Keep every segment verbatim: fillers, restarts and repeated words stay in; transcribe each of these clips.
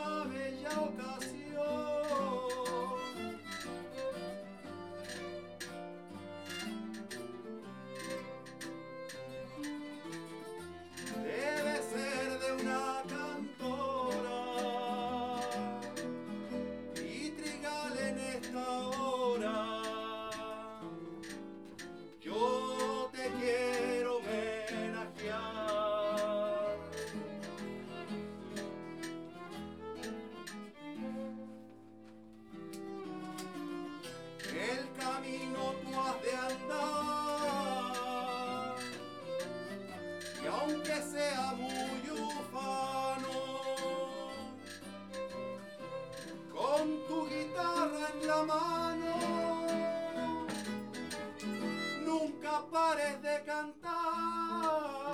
una bella ocasión. Debe ser de una cantora y trigal en esta hora. Yo te quiero homenajear. El camino tú has de andar y aunque sea muy ufano, con tu guitarra en la mano, nunca pares de cantar.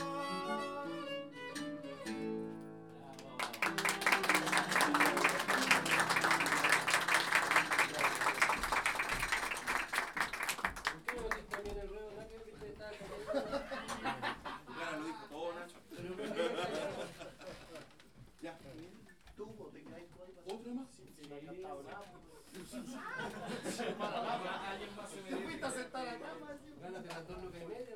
¿Por qué no metiste también el ruedo, Nacho? Que usted estaba cantando. Claro, lo dijo todo, Nacho. Pero no, Ya. ¿Tú vos te quedáis tú ahí? ¿Otra más? Sí, sí, no has cantado nada. Alguien más se me Te fuiste a sentar acá, más. gánate las dos lucas y media.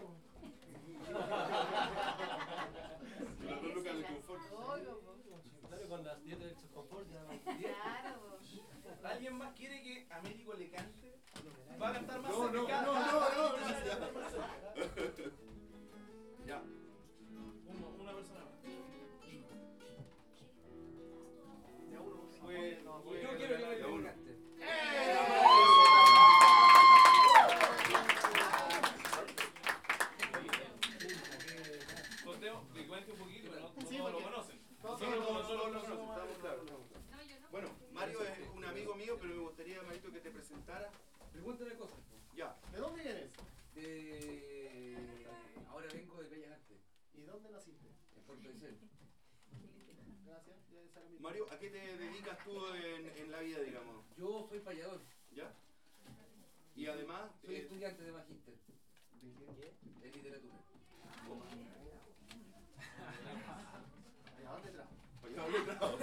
Las dos lucas de confort. Claro, con las diez del confort ya van diez. Claro. ¿Alguien más quiere que Américo le cante? Va a cantar más No, no, cerca. no, no, no, gracias. Ya. Uno, una persona más. Ya uno. Pues, No, pues, Yo quiero que me Ya uno. cante. Conteo, que cuente un poquito, pero no, no Sí, todos lo porque- conocen. Todos Sí, lo no, conocen, todos lo todos conocen, lo estamos claros. No, yo no. Bueno, Mario es un amigo mío, pero me gustaría, Marito, que te presentara. Pregúntale cosas. Ya. ¿De dónde vienes? De... Ahora vengo de Bellas Artes, ¿Y dónde naciste? en Puerto Isel. Gracias. Ya esa era mi- Mario, ¿a qué te dedicas tú en, en la vida, digamos? Yo soy payador, ¿Ya? Y además... soy eh, estudiante de magíster ¿De qué? de literatura. ¿A dónde trajo? oye, hablé bravo.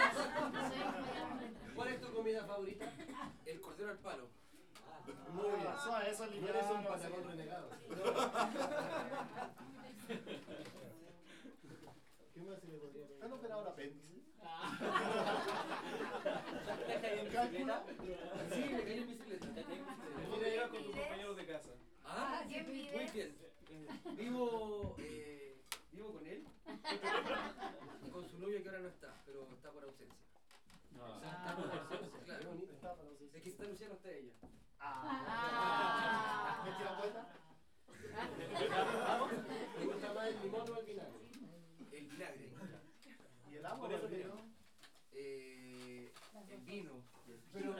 ¿Cuál es tu comida favorita? El cordero al palo. Muy bien. Eso, eso es No lineal. eres un patagón renegado. ¿Qué más se le podría pedir? ¿Han operado el apéndice? ¿Cálculo? Sí, me caí en bicicleta. ¿Cómo te llevas con tus compañeros de casa? Ah, ¿Quién vive? muy bien. Vivo, eh, vivo con él y con su novia que ahora no está, pero está por ausencia. Está por ausencia, claro. Está para los- Es que está Lucía, no está ella. Ah. ¿Me tira vuelta? Me gusta más el limón o el vinagre. El vinagre. ¿Y el agua? Por eso o el que vino? Eh, el vino. Pero...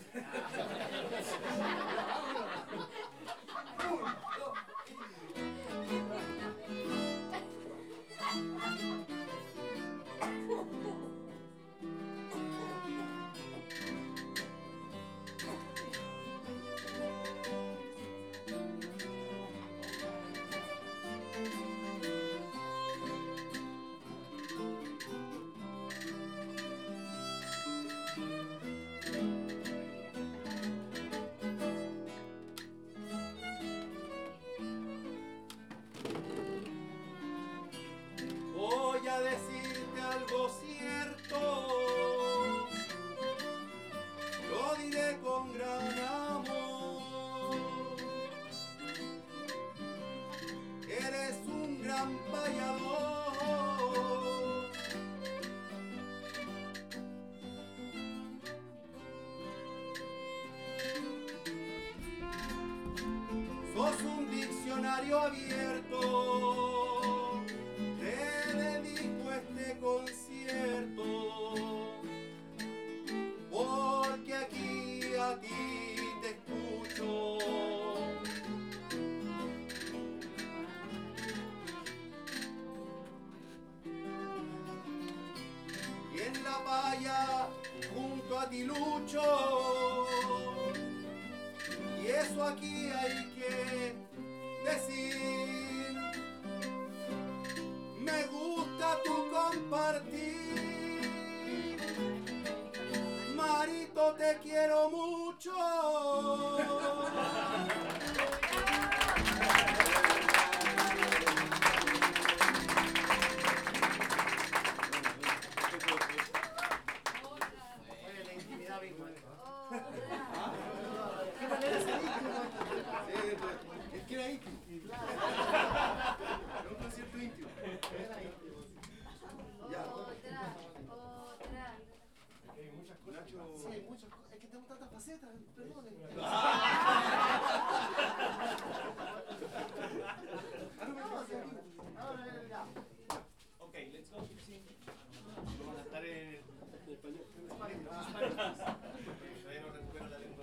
Voy a decirte algo cierto, lo diré con gran amor. Eres un gran payador. Sos un diccionario abierto. Te dedico este concierto porque aquí a ti te escucho. Y en la valla junto a ti lucho. Y eso aquí hay que decir. Me gusta tu compartir. te quiero mucho. Oye, la intimidad bien mal. ¿Qué manera de ser íntimo? Es que era íntimo. Era un concierto íntimo. Era íntimo. Ya. Otra, otra. Nacho. Sí, hay muchas cosas. Es que tengo tantas facetas, perdón. No, sí, aquí. Ahora, ya. Ok, let's go. Sí. Vamos a estar en español. Todavía no recupero la lengua.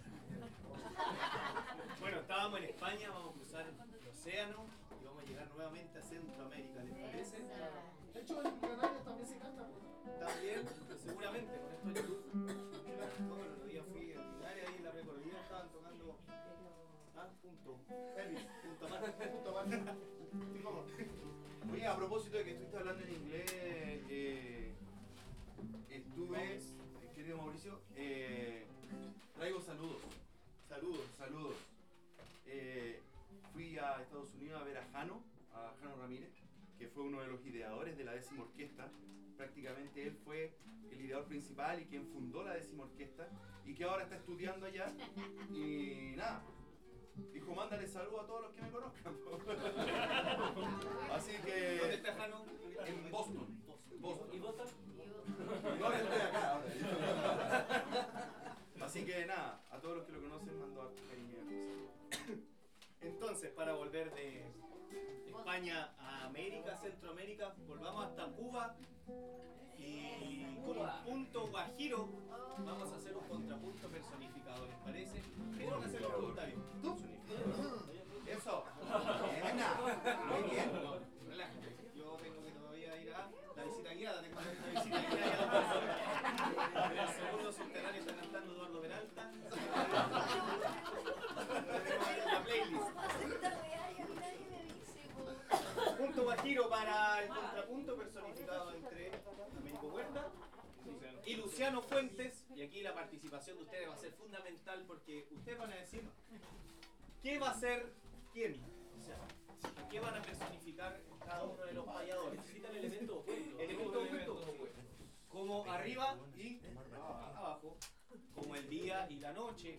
Bueno, estábamos en España, vamos a cruzar el océano y vamos a llegar nuevamente a Centroamérica, ¿les parece? De hecho, en Canarias también se canta. También, seguramente, con esto yo. No, bueno, el otro día fui a Canarias y en la recorrida estaban tocando. Ah, punto. Elvis. Punto más. Punto más. Oye, a propósito de que estuviste hablando en inglés, eh, estuve, eh, querido Mauricio, eh, traigo saludos. Saludos, saludos. Eh, fui a Estados Unidos a ver a Jano, a Jano Ramírez, que fue uno de los ideadores de la décima orquesta. Prácticamente él fue el ideador principal y quien fundó la décima orquesta y que ahora está estudiando allá. Y nada, dijo, mándale saludos a todos los que me conozcan. Así ¿Dónde que está Jano? en Boston. Boston. ¿Y vos? No, yo estoy acá ahora. Así que nada, a todos los que lo conocen mando harto cariño y harto. Entonces, para volver de España a América, Centroamérica, volvamos hasta Cuba y con un punto guajiro vamos a hacer un contrapunto personificado, ¿les parece? ¿Qué van a hacer los voluntarios? ¿Tú? Eso. Buena. Muy bien. Relájate, yo tengo que todavía ir a la visita guiada, tengo que ir a la visita guiada. En el segundo subterráneo está cantando Eduardo Peralta. La playlist. Punto guajiro para el contrapunto personificado entre Américo Huerta y Luciano Fuentes. Y aquí la participación de ustedes va a ser fundamental porque ustedes van a decir qué va a ser quién. O sea, qué van a personificar cada uno de los payadores. Necesitan elementos opuestos. Elementos opuestos. Como arriba y abajo. Como el día y la noche.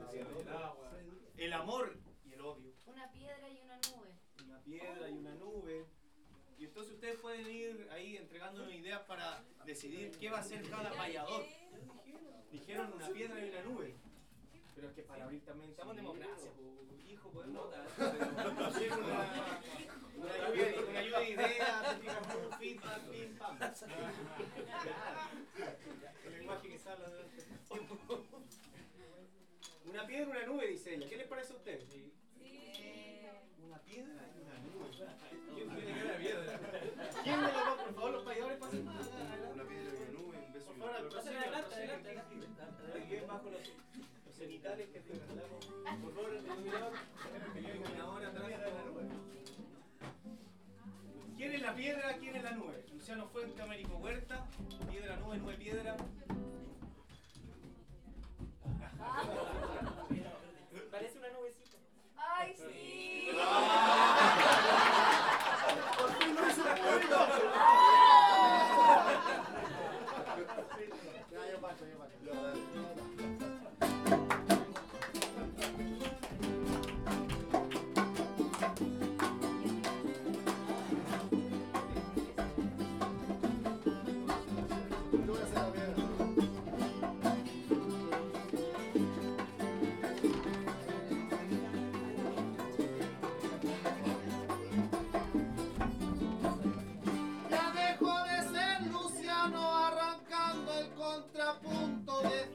El amor y el odio. Una piedra y una nube. Una piedra y una nube. Y entonces ustedes pueden ir ahí entregándonos ideas para decidir qué va a ser cada payador. Dijeron una piedra y una nube. Pero es que para abrir también estamos en democracia, pues, hijo, pues nota. Una, una, lluvia, una lluvia de ideas, un feedback, pim, pam. El lenguaje que sale durante el tiempo. Una piedra y una nube, dice ella. ¿Qué les parece a ustedes? Sí. Una piedra y una nube. ¿Quién tiene que ver la piedra? ¿Quién me lo va? Por favor, los payadores pasen. Una piedra y una nube, un beso Por y favor, una flor. pasen adelante, adelante. Bien bajo los, los cenitales que te hablamos. Por favor, el iluminador. Una hora atrás de la nube. ¿Quién es la piedra? ¿Quién es la nube? Luciano Fuente, Américo Huerta. Piedra, nube, nube, piedra. Parece una nubecita. ¡Ay, sí! ¡Por fin lo hizo! Ya, yo paso, yo paso. Yo voy a hacer la piedra. Ya dejó de ser Luciano arrancando el contrapunto de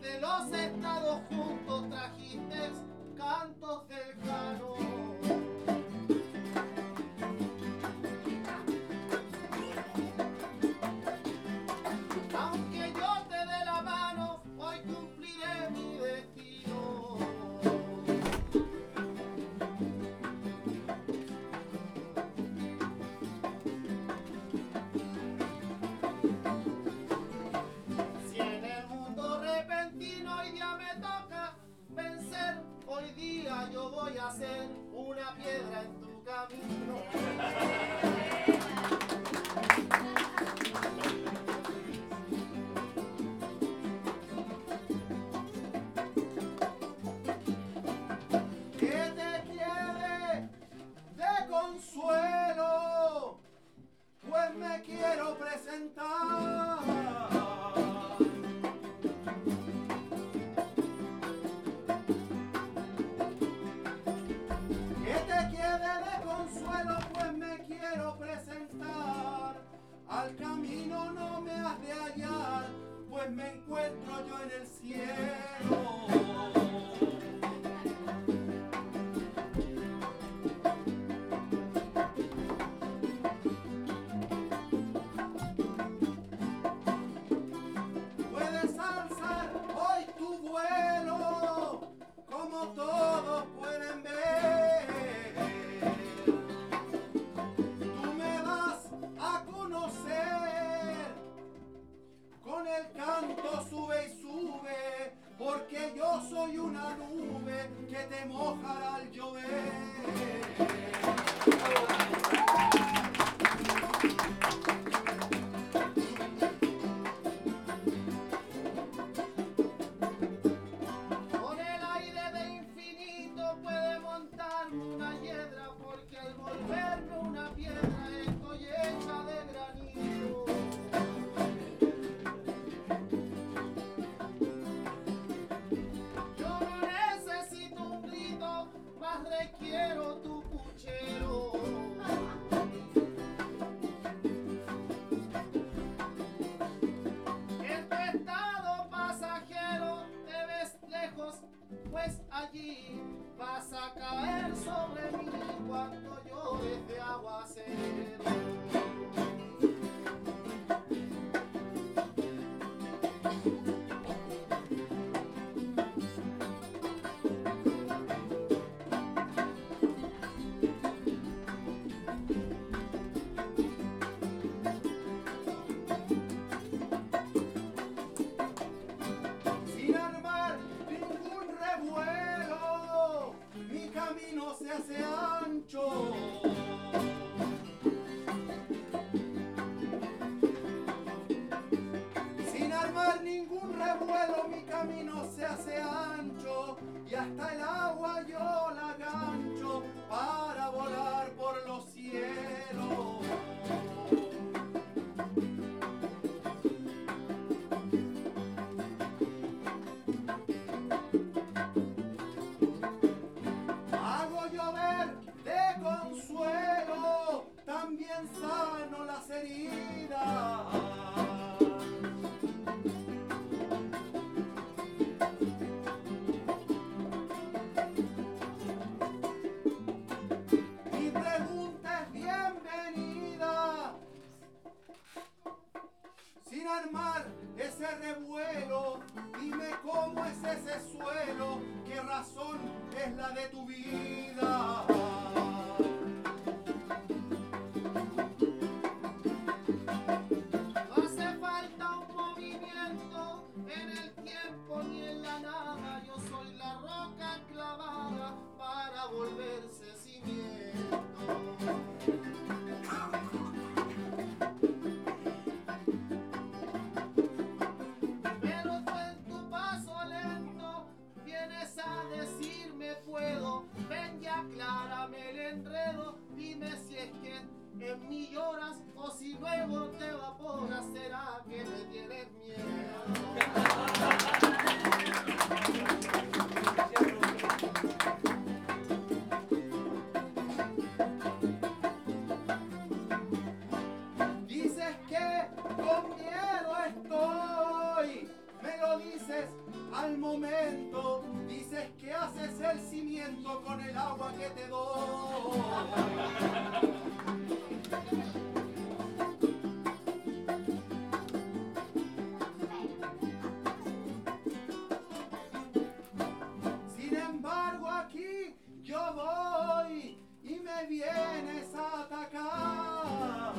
yo voy a hacer una piedra en tu camino. Que te quiere de consuelo, pues me quiero presentar. Que te quiere de consuelo, pues me quiero presentar. Al camino no me has de hallar, pues me encuentro yo en el cielo. Puedes alzar hoy tu vuelo, como todos pueden ver. Tú me vas a conocer, con el canto sube y sube, porque yo soy una nube que te mojará al llover. Con el aire de infinito puede montarme una hiedra, porque al volverme una piedra estoy hecha de granito. Yo no necesito un grito, más requiero tu puchero. En tu estado pasajero te ves lejos, pues allí vas a caer sobre mí cuando llores de aguacero. Sin armar ningún revuelo, mi camino se hace ancho. Sin armar ningún revuelo, mi camino se hace ancho, y hasta el agua yo la gancho para volar por los cielos. Hago llover de consuelo, también sano las heridas. Mi pregunta es bienvenida. Sin armar ese revuelo, dime cómo es ese suelo, qué razón es la de tu vida. No hace falta un movimiento en el tiempo ni en la nada, yo soy la roca clavada para volverse cimiento. Pero tú en tu paso lento vienes a decirme puedo, ven y aclárame el enredo, dime si es que en mí lloras o si luego te evaporas, será que me tienes miedo. Dices que con miedo estoy, me lo dices al momento, dices que haces el cimiento con el agua que te doy. Sin embargo aquí yo voy y me vienes a atacar.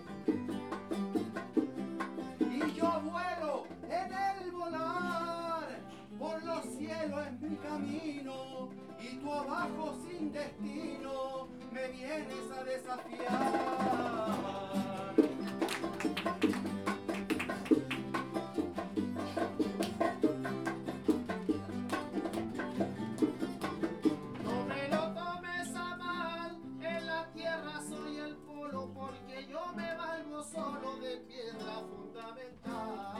Y yo vuelo en el volar barco sin destino me vienes a desafiar. No me lo tomes a mal, en la tierra soy el polo, porque yo me valgo solo de piedra fundamental.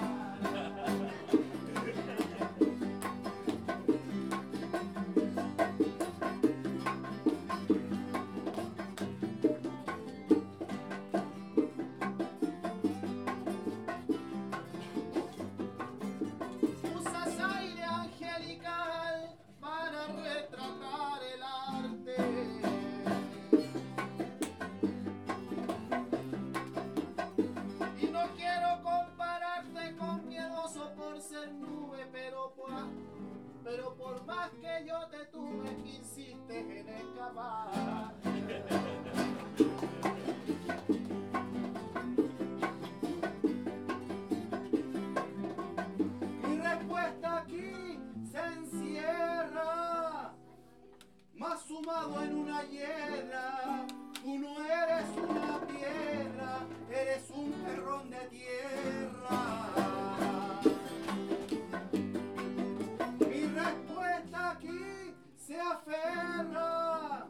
Usas aire angelical para retratar el arte. Y no quiero compararte con miedoso por ser nube, pero por, pero por más que yo te tuve, insistes en escapar. Mi respuesta aquí se encierra, más sumado en una hiedra. Tú no eres una piedra, eres un terrón de tierra. Mi respuesta aquí se aferra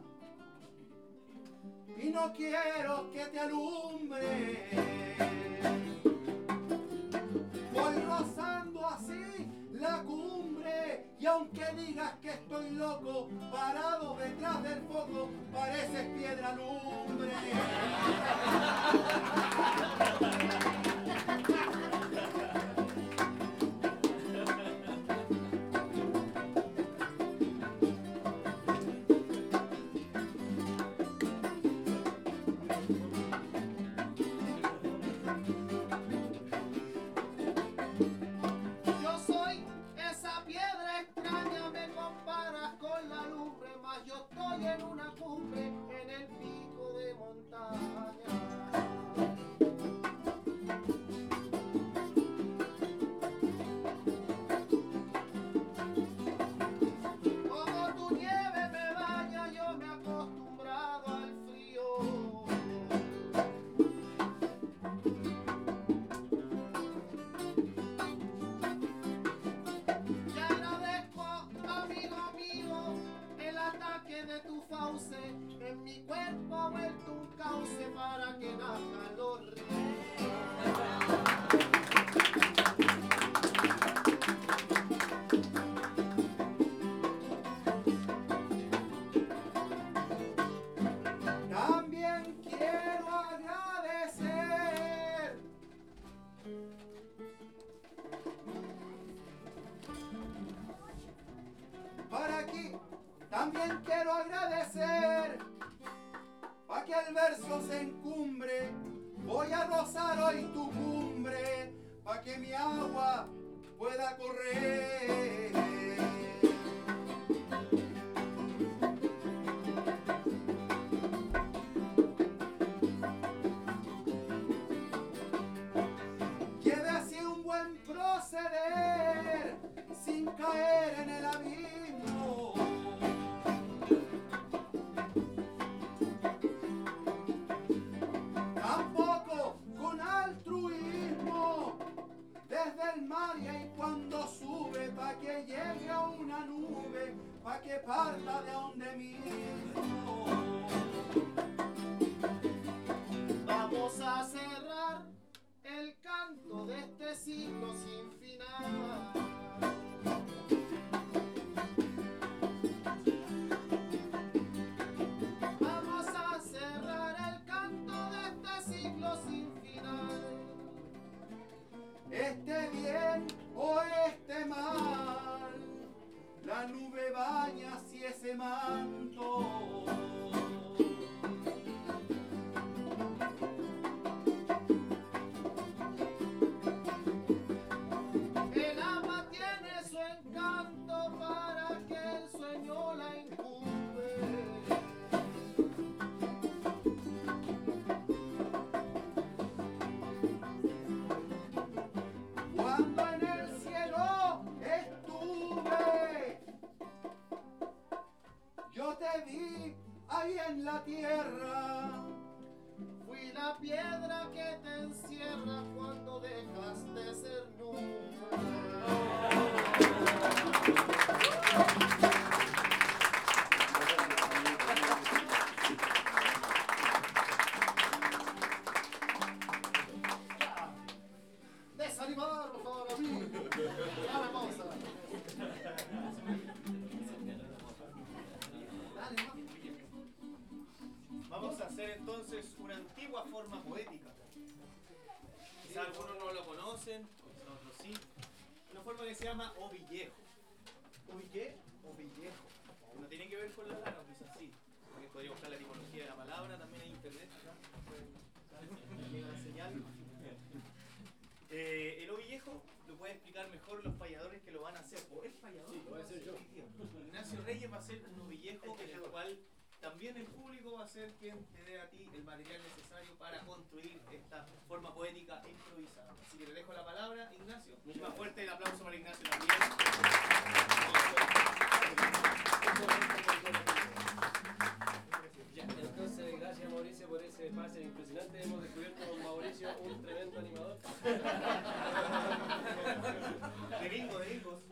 y no quiero que te alumbre. Voy rozando así la cumbre y aunque digas que estoy loco, parado detrás del foco, pareces piedra lumbre. Yo soy esa piedra extraña, me comparas con la lumbre, mas yo estoy en una cumbre, en el pico de montaña. Como tu nieve me baña, yo me he acostumbrado al frío. Te agradezco, amigo mío, el ataque de tu fauce. En mi cuerpo ha vuelto un cauce para que nazcan los ríos. También quiero agradecer para aquí, también quiero agradecer para que el verso se encumbre. Voy a rozar hoy tu cumbre para que mi agua pueda correr. Lleve así un buen proceder sin caer en el abismo. Tampoco con altruismo desde el mar, y ahí cuando sube pa' que llegue a una nube, pa' que parta de donde mismo. Vamos a cerrar el canto de este siglo sin final. Vamos a cerrar el canto de este siglo sin final. Esté bien o esté mal, la nube baña así ese manto. El ama tiene su encanto para que el sueño la incumbe. Cuando en el cielo estuve, yo que te encierra cuando dejas de ser nunca. Desanimar, por favor, a mí. Dame pausa. Dale, ¿no? Vamos a hacer entonces una antigua forma poética. Quizá algunos no lo conocen, quizá otros sí. Una forma que se llama ovillejo. ¿Oville? Ovillejo. No tiene que ver con la lana, quizás sí. Porque podría buscar la etimología de la palabra también en internet. Acá pueden- llega la señal. Eh, el ovillejo lo puede explicar mejor los payadores que lo van a hacer. ¿O el payador? Sí, lo voy a hacer yo. Ignacio Reyes va a hacer un ovillejo en el cual también el público va a ser quien te dé a ti el material necesario para construir esta forma poética improvisada. Así que te dejo la palabra, Ignacio. Mucho más fuerte el aplauso para Ignacio también. Ya, entonces, gracias Mauricio por ese pase impresionante. Hemos descubierto con Mauricio un tremendo animador. De bingo, de bingos.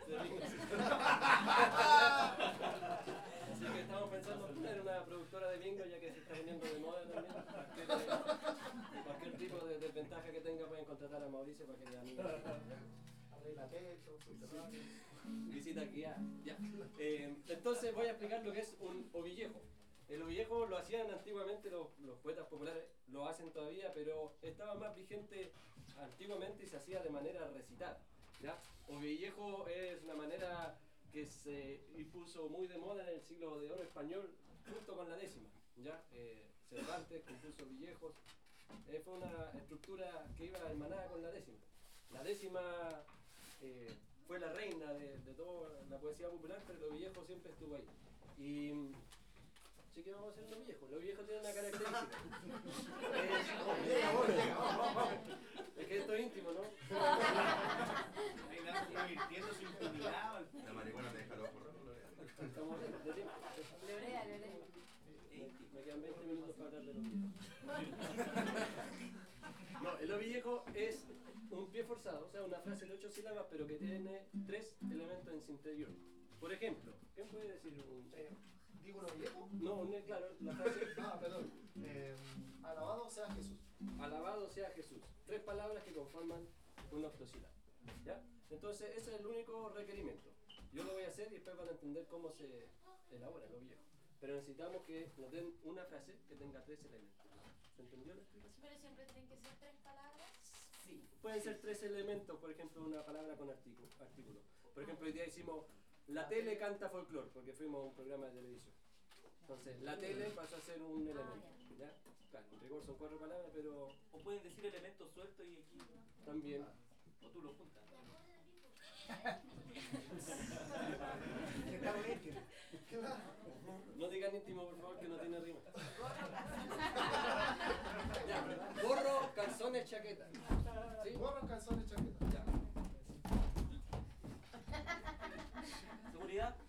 Así que estamos pensando en una productora de bingo, ya que se está poniendo de moda también. Cualquier, cualquier tipo de desventaja que tenga pueden contratar a Mauricio para que le anime. Arregla techo, subterráneo. Visita guiada. Ya. Eh, entonces voy a explicar lo que es un ovillejo. El ovillejo lo hacían antiguamente los, los poetas populares, lo hacen todavía, pero estaba más vigente antiguamente y se hacía de manera recitada. ¿Ya? Ovillejo es una manera que se puso muy de moda en el siglo de oro español, junto con la décima. ¿Ya? Eh, Cervantes compuso ovillejos. Eh, fue una estructura que iba hermanada con la décima. La décima eh, fue la reina de, de toda la poesía popular, pero el ovillejo siempre estuvo ahí. Y así que vamos a hacer el ovillejo. El ovillejo tiene una característica. Es, es que esto es íntimo, ¿no? Ahí Ignacio divirtiendo su intimidad. La marihuana te deja los ojos rojos. Estamos de tiempo. Lorea, Lorea. Me quedan veinte minutos para hablar del ovillejo. No, el ovillejo es un pie forzado, o sea, una frase de ocho sílabas, pero que tiene tres elementos en su interior. Por ejemplo, ¿qué puede decir un...? Eh, ¿Digo un ovillejo? No, no, claro, la frase... Ah, perdón. Eh, alabado sea Jesús. Alabado sea Jesús. Tres palabras que conforman un octosílabo. ¿Ya? Entonces, ese es el único requerimiento. Yo lo voy a hacer y después van a entender cómo se elabora el ovillejo. Pero necesitamos que nos den una frase que tenga tres elementos. ¿Se entendió la explicación? Pero siempre tienen que ser tres palabras. Sí. Pueden ser tres elementos, por ejemplo, una palabra con artículo. artículo. Por ejemplo, hoy día hicimos la tele canta folclore, porque fuimos a un programa de televisión. Entonces, la tele pasó a ser un elemento. ¿Ya? Claro, en rigor son cuatro palabras, pero O pueden decir elementos sueltos y aquí. también. O tú lo juntas. No digan íntimo, por favor, que no tiene rima. Ya. Gorro, calzones, chaqueta. ¿Sí? Gorro, calzones, chaqueta. Ya. ¿Seguridad?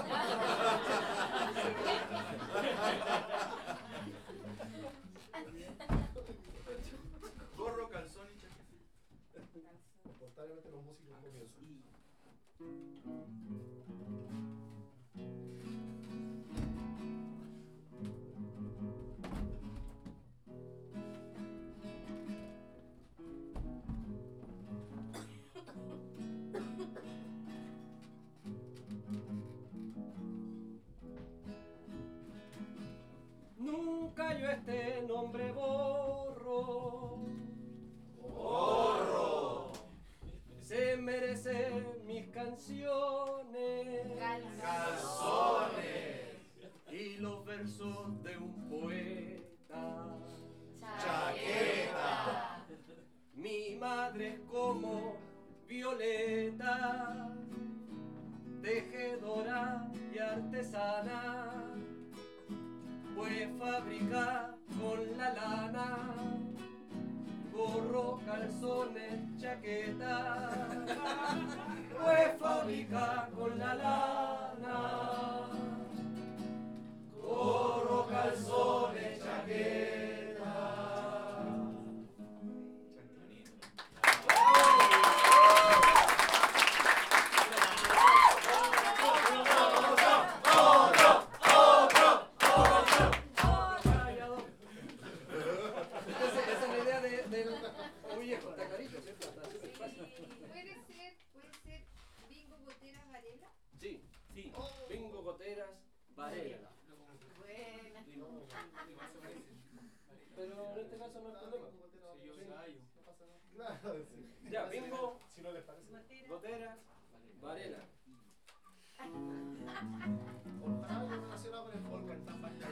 Gorro, calzón y chaqueta. Espontáneamente los músicos comienzan. Nunca yo este nombre borro. Gorro. Se merecen mis canciones. Calzones. Y los versos de un poeta. Chaqueta. Mi madre es como Violeta, tejedora y artesana, pues fabrica con la lana gorro, calzones, chaqueta, pues fabrica con la lana gorro, calzones, chaqueta. O viejo, está clarito, ¿cierto? Está súper fácil. Puede ser, puede ser Bingo Boteras Varela. Sí, Sí. Bingo Goteras Varela. Buena. Pero en este caso no es problema. Sí, yo ensayo. Claro, sí. Ya, Bingo Si no les parece. Goteras Varela. Ojalá algo relacionado con el folclore.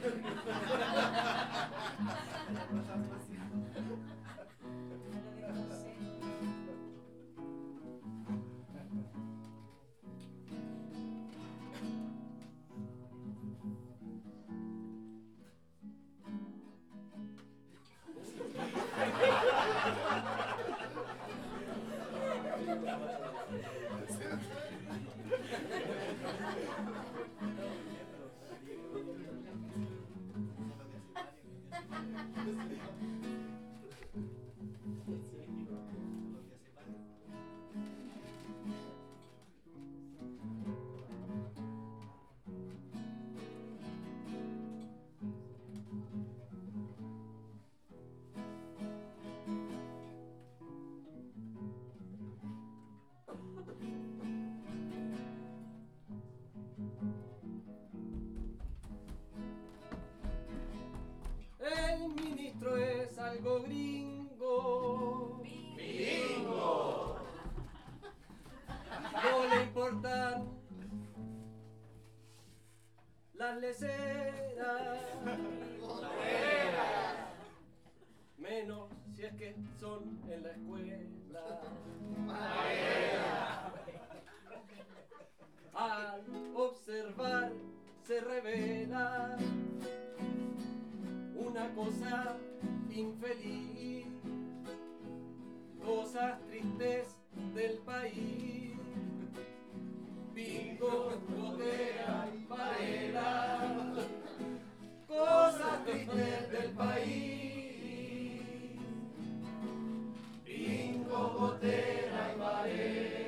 El ministro es algo gringo. Bingo. No le importan las leceras. Menos si es que son en la escuela. Al observar se revela una cosa infeliz, cosas tristes del país. Bingo, Gotera y Varela, cosas tristes del país. Bingo, Gotera y Varela.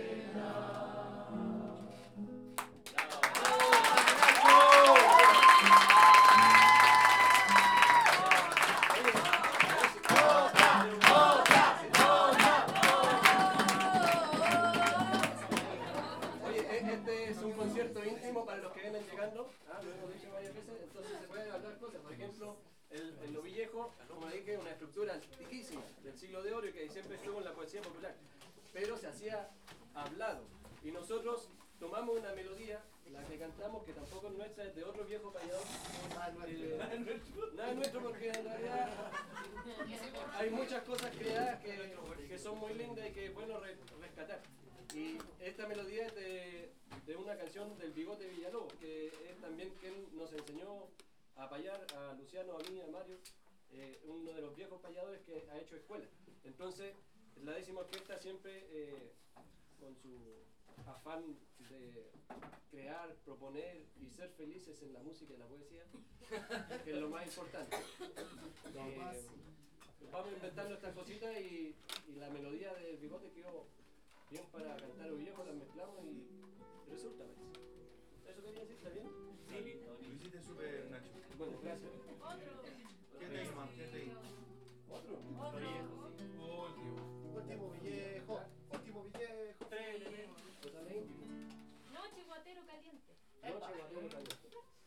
Para los que vienen llegando, ah, lo hemos dicho varias veces, entonces se pueden hablar cosas. Por ejemplo, el, el novillejo, como dije, es una estructura antiquísima del siglo de oro y que siempre estuvo en la poesía popular, pero se hacía hablado. Y nosotros tomamos una melodía, la que cantamos, que tampoco es nuestra, es de otro viejo payador. Eh, nada es nuestro porque en realidad hay muchas cosas creadas que, que son muy lindas y que es bueno re, rescatar. Y esta melodía es de, de una canción del Bigote Villalobos, que es también quien nos enseñó a payar a Luciano, a mí, a Mario, eh, uno de los viejos payadores que ha hecho escuela. Entonces, la décima orquesta siempre, eh, con su afán de crear, proponer y ser felices en la música y la poesía, que es lo más importante. Eh, vamos inventando estas cositas y, y la melodía del Bigote quedó bien para cantar o viejo, las mezclamos y resulta bien. ¿Eso quería decir? ¿Está bien? Sí, listo. Lo hiciste súper, Nacho. Bueno, gracias. ¿Qué te digo más? ¿Qué te digo? ¿Otro? Último. Último viejo. Último viejo. Tres elementos. Total íntimo. Noche guatero caliente. Noche, guatero, caliente.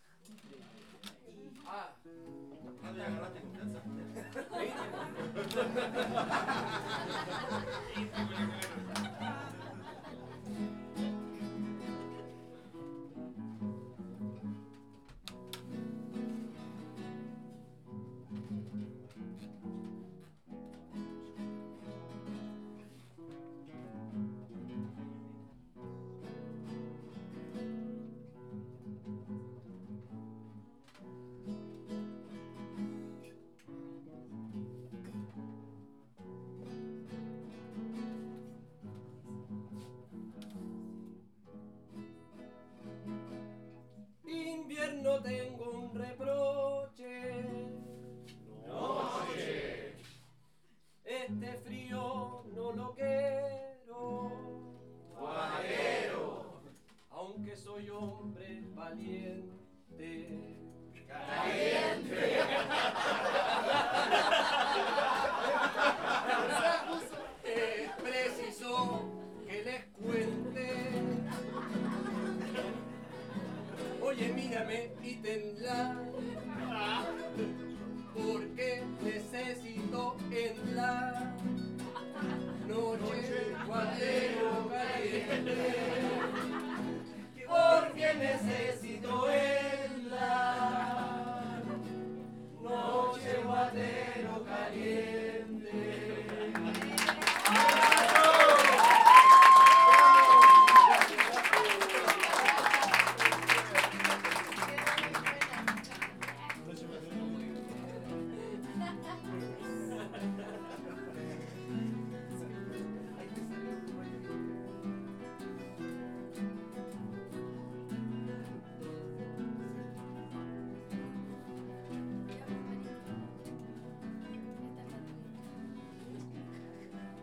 Ah. ¿Cuándo ya agarraste confianza? Invierno tengo un reproche. Noche. Este frío no lo quiero. Guajero. Aunque soy hombre valiente. Caliente. Se puso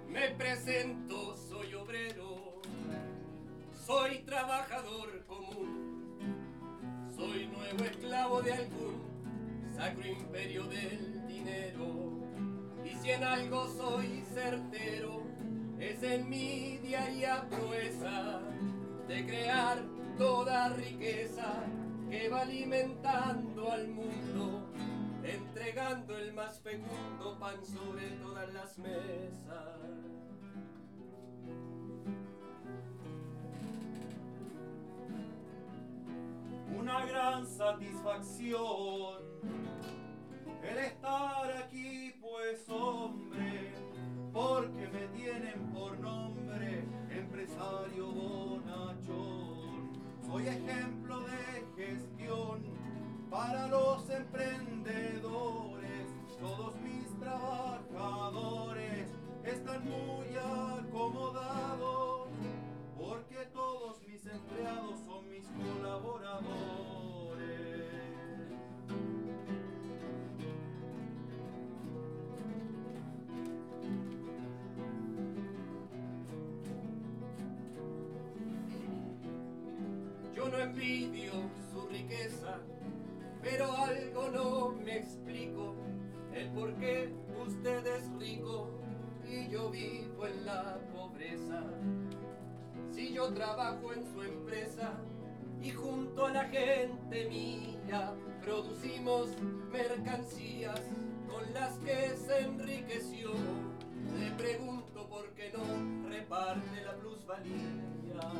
Me presento, soy obrero, soy trabajador común, soy nuevo esclavo de algún sacro imperio del dinero. Y si en algo soy certero, es en mi diaria proeza de crear toda riqueza que va alimentando al mundo, entregando el más fecundo pan sobre todas las mesas. Una gran satisfacción el estar aquí, pues hombre, porque me tienen por nombre empresario bonachón. Soy ejemplo de gestión para los emprendedores. Todos mis trabajadores están muy acomodados, porque todos mis empleados son mis colaboradores. Yo no envidio su riqueza, pero algo no me explico, el por qué usted es rico y yo vivo en la pobreza. Si yo trabajo en su empresa y junto a la gente mía producimos mercancías con las que se enriqueció, le pregunto por qué no reparte la plusvalía.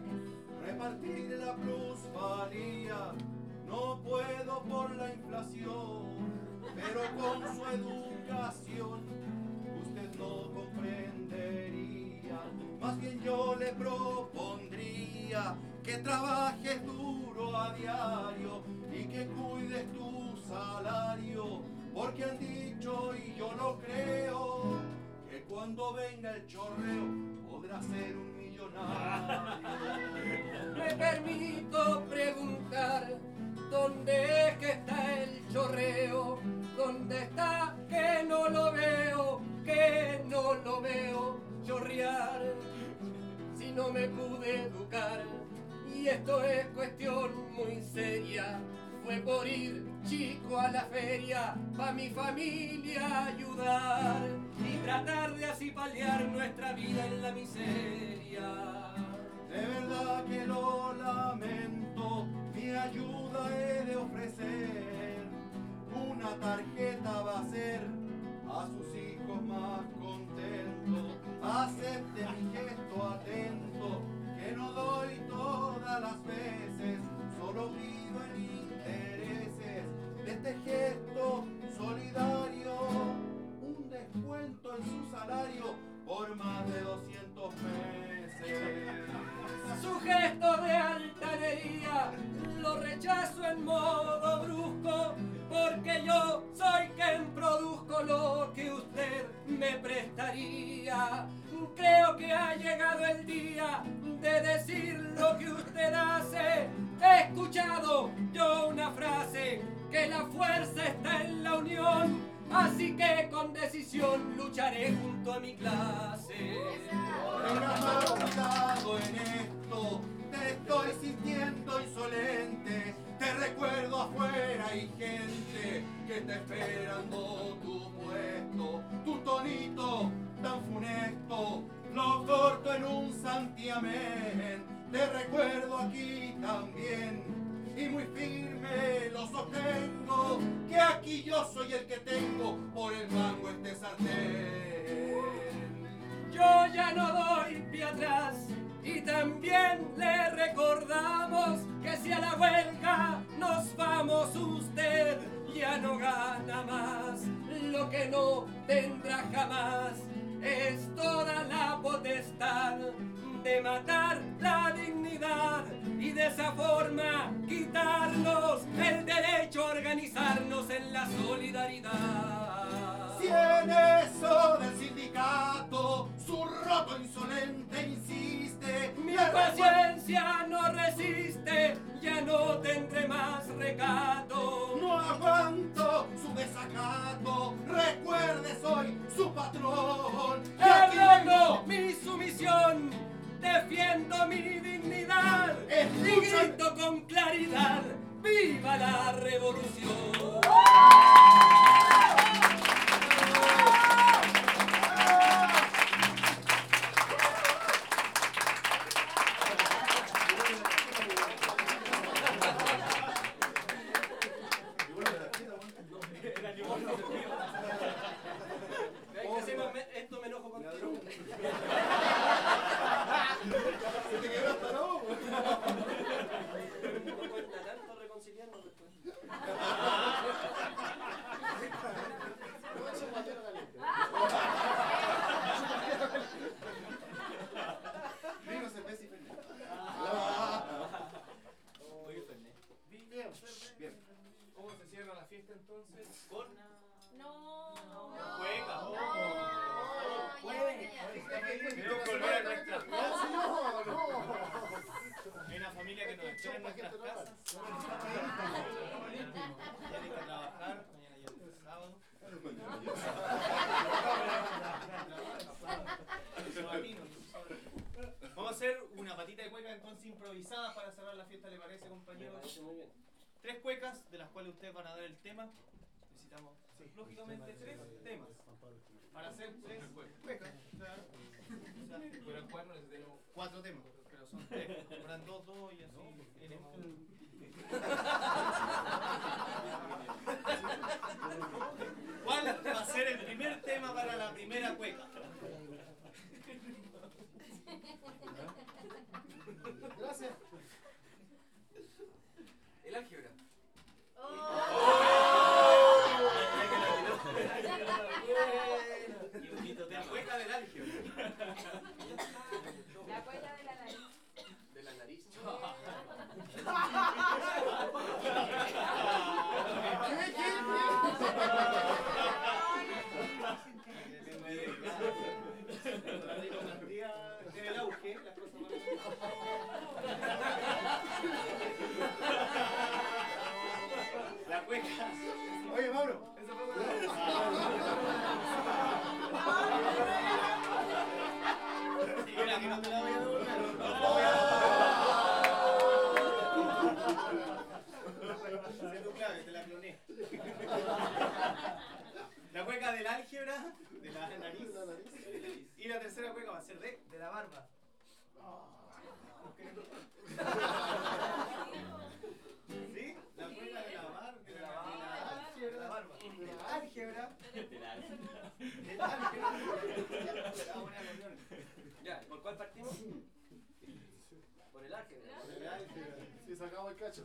Repartir la plusvalía no puedo por la inflación, pero con su educación usted no comprendería. Más bien yo le propondría que trabajes duro a diario y que cuides tu salario, porque han dicho y yo lo creo que cuando venga el chorreo podrá ser un millonario. Me permito preguntar, ¿dónde es que está el chorreo? ¿Dónde está que no lo veo? Que no lo veo chorrear. Si no me pude educar, y esto es cuestión muy seria, fue por ir chico a la feria, pa' mi familia ayudar y tratar de así paliar nuestra vida en la miseria. De verdad que lo lamento, mi ayuda he de ofrecer. Una tarjeta va a ser a sus hijos más contentos. Acepte mi gesto atento, que no doy todas las veces, solo pido en intereses de este gesto solidario un descuento en su salario por más de doscientos meses. Su gesto de altanería lo rechazo en modo brusco, porque yo soy quien produzco lo que usted me prestaría. Creo que ha llegado el día de decir lo que usted hace. He escuchado yo una frase, que la fuerza está en la unión, así que con decisión lucharé junto a mi clase. Tenga más cuidado en esto, te estoy sintiendo insolente. Te recuerdo afuera hay gente que está esperando tu puesto. Tu tonito tan funesto lo corto en un santiamén. Te recuerdo aquí también y muy firme lo sostengo, que aquí yo soy el que tengo por el mango este sartén. Yo ya no doy pie atrás y también le recordamos que si a la huelga nos vamos, usted ya no gana más. Lo que no tendrá jamás es toda la potestad de matar la dignidad y de esa forma quitarnos el derecho a organizarnos en la solidaridad. Si en eso del sindicato su roto insolente insiste, Mi paciencia no resiste, ya no tendré más recato. no aguanto su desacato. Recuerde, soy su patrón. Y aquí ¡El tradición, defiendo mi dignidad y grito con claridad, ¡viva la revolución! Hay que hacer más me- esto me enojo contigo. No cuesta tanto reconciliarnos después. Vino, cerveza y Fernet. Oye, Fernet. Bien. Bien. ¿Cómo se cierra la fiesta entonces? Con No. cueca. No. Tenemos que volver a nuestra No, señor, no. Hay una familia que nos espera en nuestras casas. Ya hay que trabajar. Mañana ya es sábado. Pero a mí no. Vamos a hacer una patita de cueca entonces improvisada para cerrar la fiesta, ¿le parece, Me compañeros? parece muy bien. Tres cuecas de las cuales ustedes van a dar el tema. Necesitamos, lógicamente, tres temas. Para hacer tres cuecas. Claro. O sea, Pero el cuerno necesitamos. cuatro temas, pero son tres. Habrán dos, dos y así. N más uno. ¿Cuál va a ser el primer tema para la primera cueca? Gracias. El álgebra. La cueca del álgebra. La cuenta de la nariz. De la nariz. ¿Qué? ¿Qué? En el auge, las cosas van La cueca. Oye, Mauro. Mira que no te la voy a devolver. Sé tu clave, te la cloné. La cueca del álgebra, de la nariz. Y la tercera cueca va a ser de, de la barba. ¿Sí? La cueca de la barba. De la barba. De la barba. De la álgebra. De la álgebra. De la álgebra. La buena reunión. Ya, ¿por cuál partimos? Por el álgebra. De la álgebra. Sí, sacamos el cacho.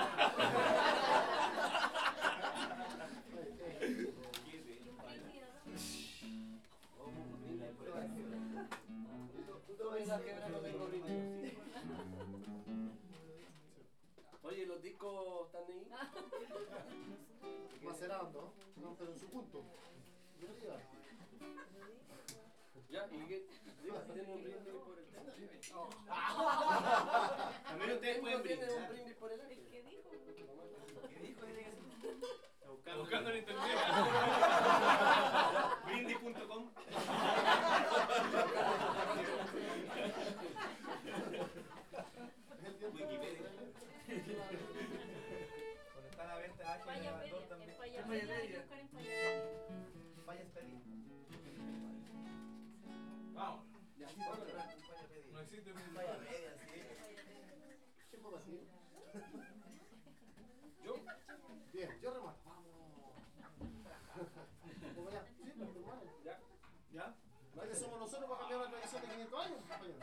Oye, ¿los discos están ahí? Macerando. No, pero en su punto. Yo diga. Ya, ¿y qué? ¿Tienen un brindis por el tema? También ustedes pueden ¿Tienen un brindar. brindis por el álgebra? ¿Qué dijo? ¿Qué dijo? Está buscando. Buscando en internet. Brindis punto com. Wikipedia. Cuando está a la venta Ángel Falla Levantón media. también. En falla media hay que buscar en falla media. Falla Expedia. Vamos. Ya, No existe un. Falla media, sí. ¿Quién puede así? ¿Yo? Bien, yo remato. Vamos. Como ya. Sí, pues, hermano. Ya. ¿Ya? No es que somos nosotros para cambiar la tradición de quinientos años, compañero.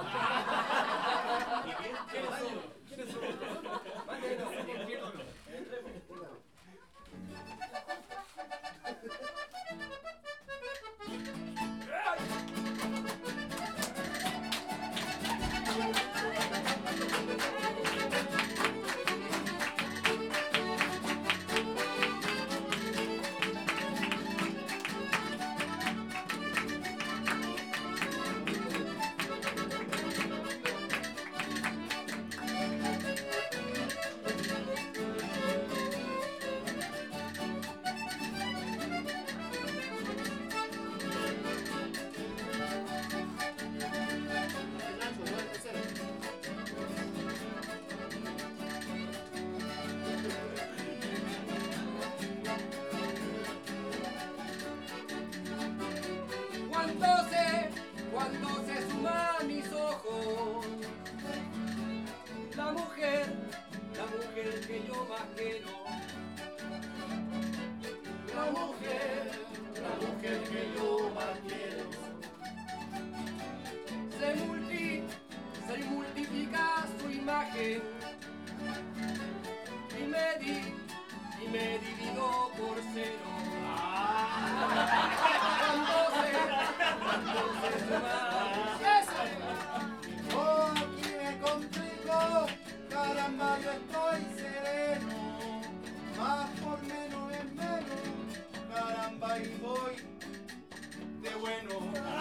¿Y quién? ¿Quiénes son? ¿Quiénes son? Mándenos. Dígame. Thank La mujer, la mujer que yo más quiero. La mujer, la mujer que yo más quiero. Se multi, se multiplica su imagen. Y me di, y me divido por cero. Oh, aquí me complico, caramba, yo estoy sereno. Más por menos es menos, caramba, y voy de bueno.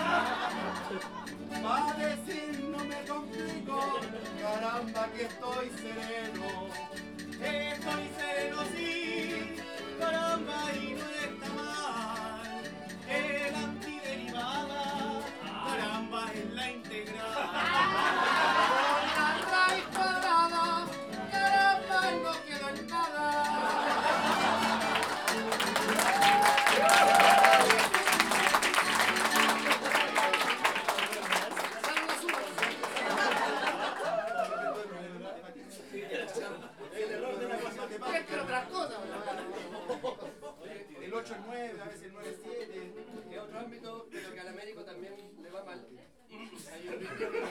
Va a decir no me complico, caramba, que estoy sereno. Estoy sereno, sí, caramba, y no está mal. El antiderivada, caramba, es la integral. Con la raíz cuadrada, caramba, y no quedó en nada. Es que otras cosas, el ocho es nueve, a veces el nueve es siete. Es otro ámbito, pero que al Américo también le va mal. Hay un vídeo que-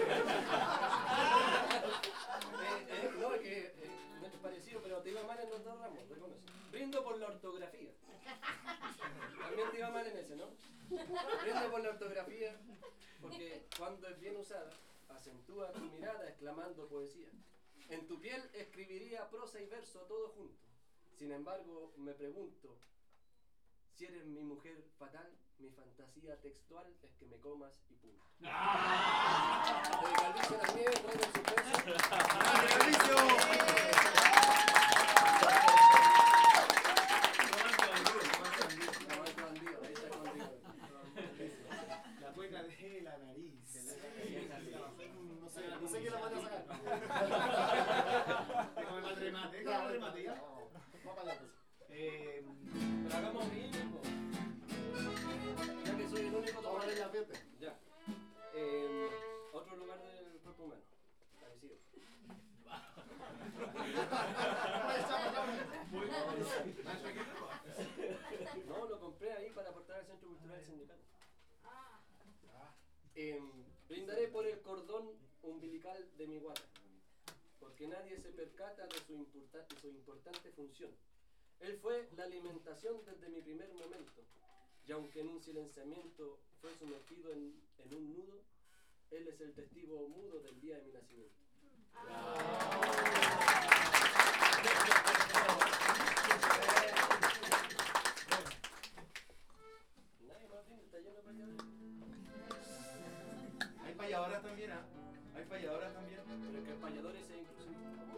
Eh, eh, no, es que eh, no es parecido, pero te iba mal en los dos ramos, reconoce. Brindo por la ortografía. También te iba mal en ese, ¿no? Brindo por la ortografía, porque cuando es bien usada, acentúa tu mirada exclamando poesía. En tu piel escribiría prosa y verso todo junto. Sin embargo, me pregunto, si eres mi mujer fatal, mi fantasía textual es que me comas y punto. De Calvicio La Nieve, traigo su beso. ¡Grande, Calvicio! Roberto Bandido, ahí está contigo. La cueca de la nariz. No sé, no sé qué la van a sacar. Déjame más remate, déjame más remate, ¿ya? Vamos para allá, pues. Eh, Pero hagamos mínimo. Ya que soy el único Vamos a tomador. ver la fiesta. Ya. Eh, otro lugar del cuerpo humano. Parecido. No, lo compré ahí para aportar al Centro Cultural Sindical. Eh, brindaré por el cordón umbilical de mi guata, porque nadie se percata de su, importa- de su importante función. Él fue la alimentación desde mi primer momento, y aunque en un silenciamiento fue sumergido en, en un nudo, él es el testigo mudo del día de mi nacimiento. Nadie más brinda, está lleno de payadores. Hay payadoras también, ¿ah? Hay payadoras también. Pero es que el payador es inclusivo.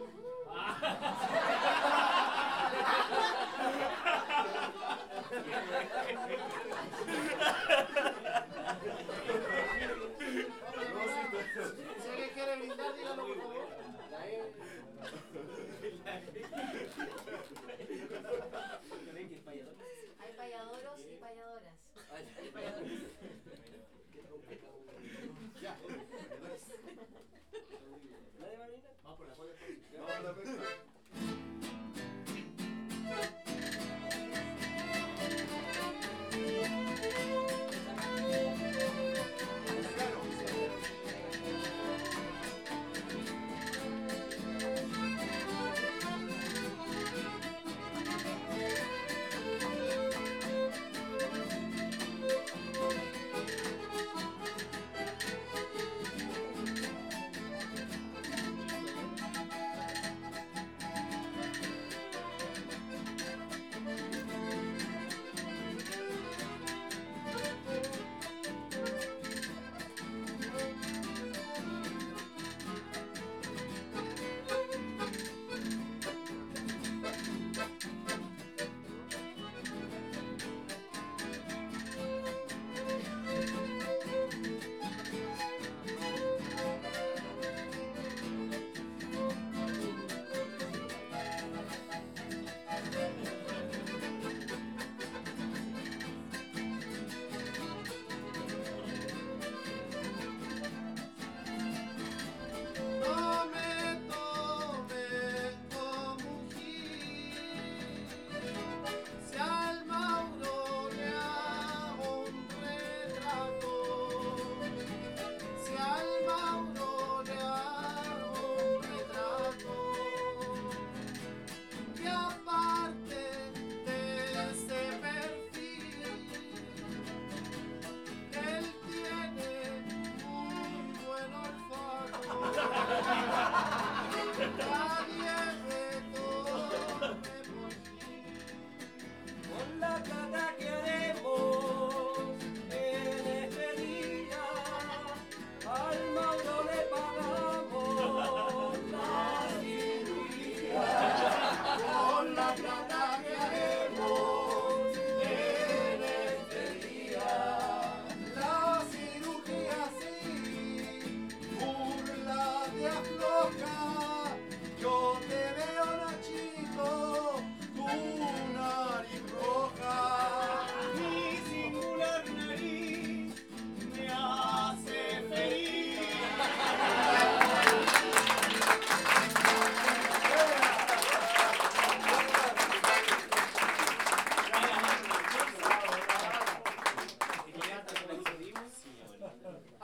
Si alguien quiere brindar, dígalo por favor. La E. Hay payadoros y payadoras. Ay, ay, payadores. Qué complicado. Ya. ¿Nadie va a brindar? Vamos por la cola. Vamos a la cueca. Esa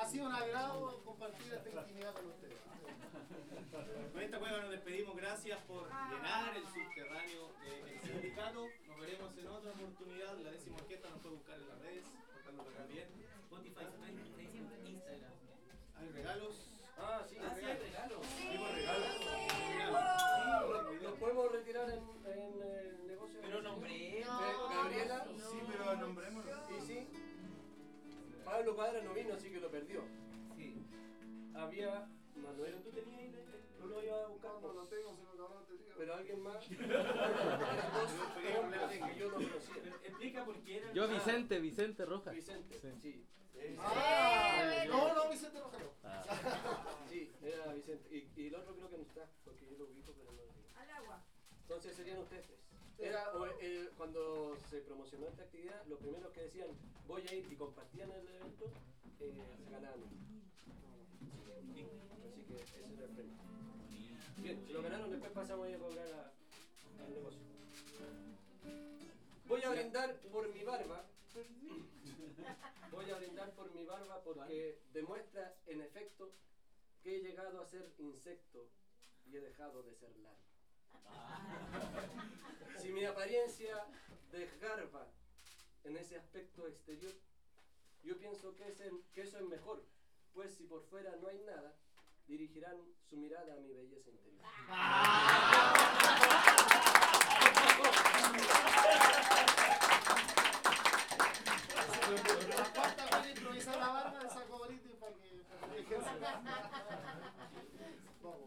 Ha sido un agrado compartir esta intimidad con ustedes. Con esta cueva nos despedimos. Gracias por llenar el subterráneo del sindicato. Nos veremos en otra oportunidad. La décima orquesta nos puede buscar en las redes. Portando también. Spotify, Facebook, Instagram. Hay regalos. Ah, sí, Ah, sí, hay regalos. Dimos regalos. Sí, los podemos retirar en, en el negocio. Pero nombré. No, Gabriela. Sí, pero nombrémoslo. Y sí. Pablo Cuadra no vino, así que lo perdió. Sí. Había. Manuel, ¿tú tenías ahí? ¿Tú lo ibas a buscar? No, no lo tengo, sino que no lo tenía. Pero alguien más. Que yo no conocía. Pero explica por qué era. Yo, Vicente, Vicente Rojas. Vicente, Sí. sí. Ah, no, no, Vicente Rojero. Sí, era Vicente. Y, y el otro creo que no está, porque yo lo ubico, pero no lo digo. Al agua. Entonces serían ustedes tres. Era, o, eh, cuando se promocionó esta actividad, los primeros que decían voy a ir y compartían el evento, eh, se ganaban. Así que ese era el premio. Bien, si lo ganaron, después pasamos a cobrar a- al negocio. Voy a brindar por mi barba. Voy a brindar por mi barba porque demuestra en efecto que he llegado a ser insecto y he dejado de ser larva. Si mi apariencia desgarba en ese aspecto exterior, yo pienso que, ese, que eso es mejor, pues si por fuera no hay nada, dirigirán su mirada a mi belleza interior. La cuarta vez de improvisar la barba, le saco bolito y para que para que dejen ser. Vamos.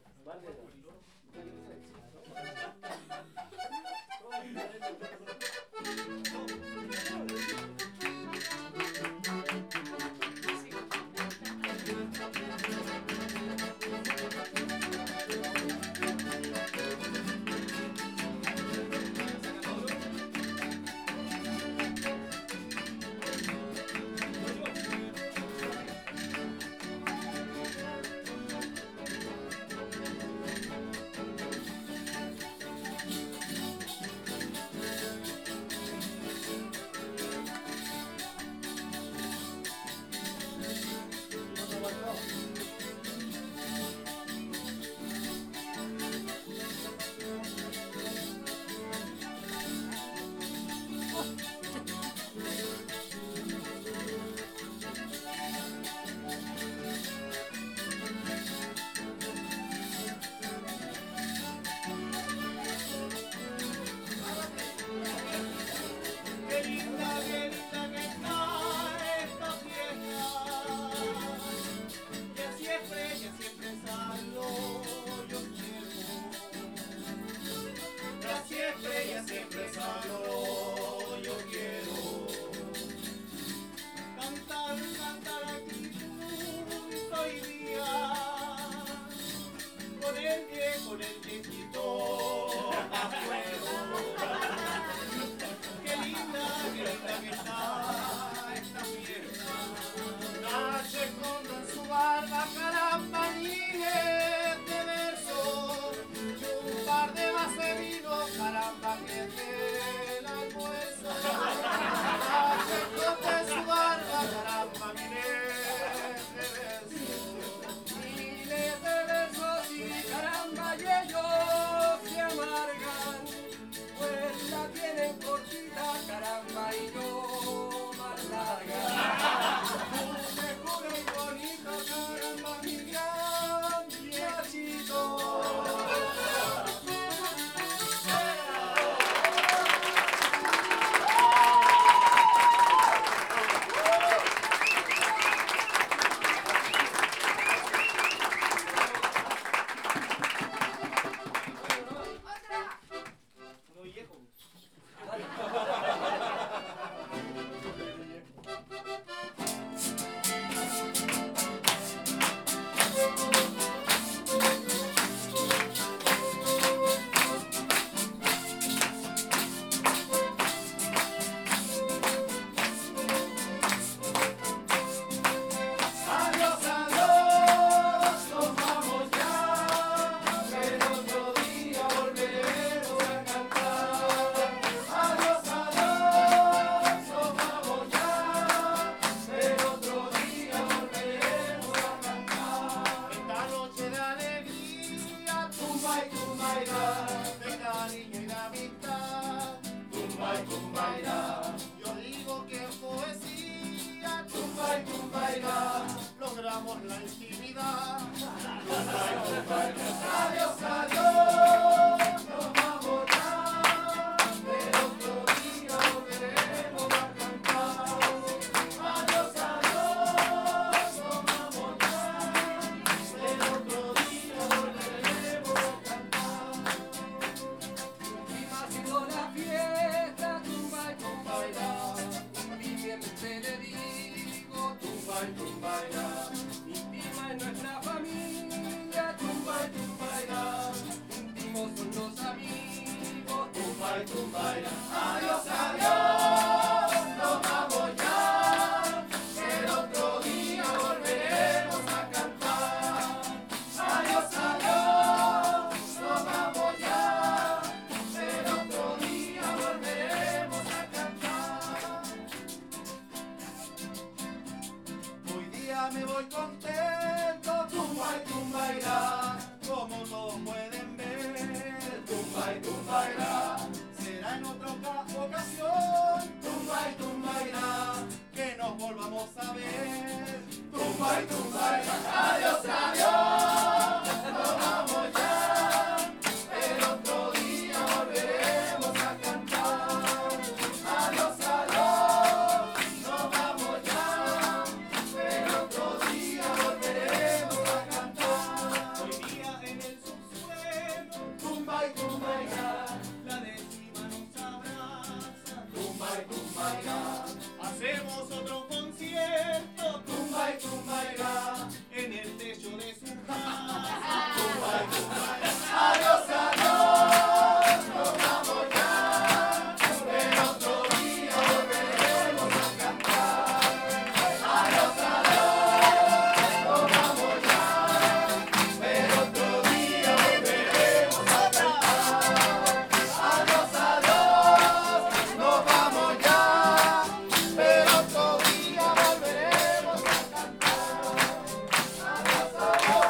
perdemos la intimidad. Adiós, adiós, nos vamos ya, pero otro día volveremos a cantar. Adiós, adiós, nos vamos ya, pero otro día volveremos a cantar. Y más siendo la fiesta, tumba y tumbairá. Intimamente le digo, tumba y tumbairá. Íntima es nuestra familia, tumba y tumbairá. Íntimos son los amigos, tumba y tumbairá. Adiós, adiós, nos vamos ya, pero otro día volveremos a cantar. Adiós, adiós, nos vamos ya, pero otro día volveremos a cantar. Hoy día me voy contento, tumba y tumbairá, como todos pueden ver, tumba y tumbairá. Será en otra oca- ocasión, tumba y tumbairá, que nos volvamos a ver, tumba y tumbairá. Adiós, adiós, nos vamos ya, pero otro día volveremos a cantar. Adiós, adiós, nos vamos ya, pero otro día volveremos a cantar. Hoy día en el subsuelo, Tumba y tumbairá, la décima nos abraza. tumba y tumbairá, Hacemos otro concierto, tumba y tumbairá, en el techo de su casa. tumba y tumbairá. Adiós, adiós, nos vamos ya, pero otro día volveremos a cantar. Adiós, adiós, nos vamos ya, pero otro día volveremos a cantar. Adiós, adiós, nos vamos ya, pero otro día volveremos a cantar. Adiós, adiós.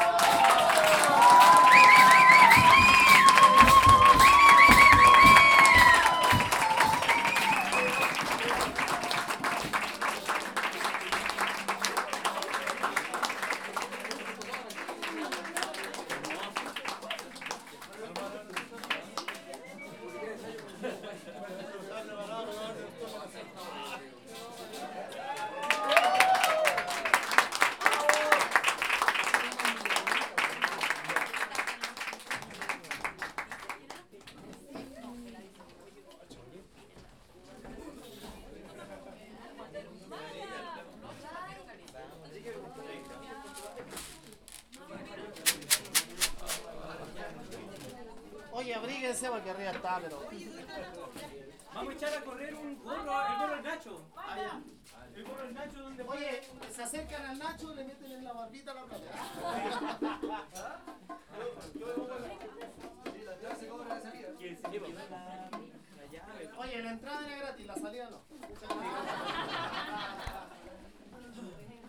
Oye, abríguense porque arriba está, pero. Vamos a echar a correr un gorro, el gorro del Nacho. Allá. El gorro del Nacho donde Oye, se acercan al Nacho y le meten en la barbita la plata. Que se lleva la, la llave. Oye, la entrada era gratis, la salida no.